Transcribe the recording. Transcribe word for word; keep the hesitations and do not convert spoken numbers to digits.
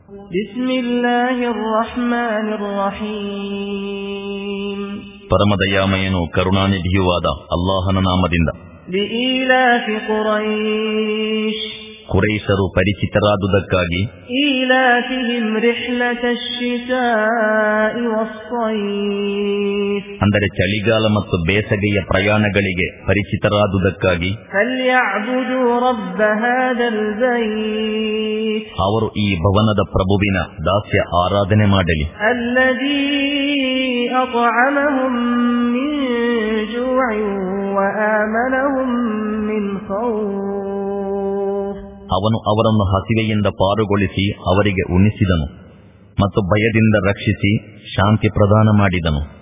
ಬಿಸ್ಮಿಲ್ಲಾಹಿರ್ ರಹ್ಮಾನಿರ್ ರಹೀಮ್. ಪರಮದಯಾಮಯನು ಕರುಣಾನಿಧಿಯೂ ಆದ ಅಲ್ಲಾಹನ ನಾಮದಿಂದ. ಲಿಇಲಾಫಿ ಕುರೈಶ್, ಕುರೈಶರು ಪರಿಚಿತರಾದುದಕ್ಕಾಗಿ. ಈಲಾಫಿಹಿಮ್ ರಿಹ್ಲತಶ್ ಶಿತಾಇ ವಸ್ಸೈಫ್, ಅಂದರೆ ಚಳಿಗಾಲ ಮತ್ತು ಬೇಸಗೆಯ ಪ್ರಯಾಣಗಳಿಗೆ ಪರಿಚಿತರಾದುದಕ್ಕಾಗಿ. ಫಲ್ಯಅ್ಬುದು ರಬ್ಬ ಹಾದಲ್ ಬೈತ್, ಅವರು ಈ ಭವನದ ಪ್ರಭುವಿನ ದಾಸ್ಯ ಆರಾಧನೆ ಮಾಡಲಿ. ಅಲ್ಲದೀ ಅತ್ಅಮಹುಂ ಮಿನ್ ಜೂಇನ್ ವಆಮನಹುಂ ಮಿನ್ ಖೌಫ್, ಅವನು ಅವರನ್ನು ಹಸಿವೆಯಿಂದ ಪಾರುಗೊಳಿಸಿ ಅವರಿಗೆ ಉಣಿಸಿದನು ಮತ್ತು ಭಯದಿಂದ ರಕ್ಷಿಸಿ ಶಾಂತಿ ಪ್ರದಾನ ಮಾಡಿದನು.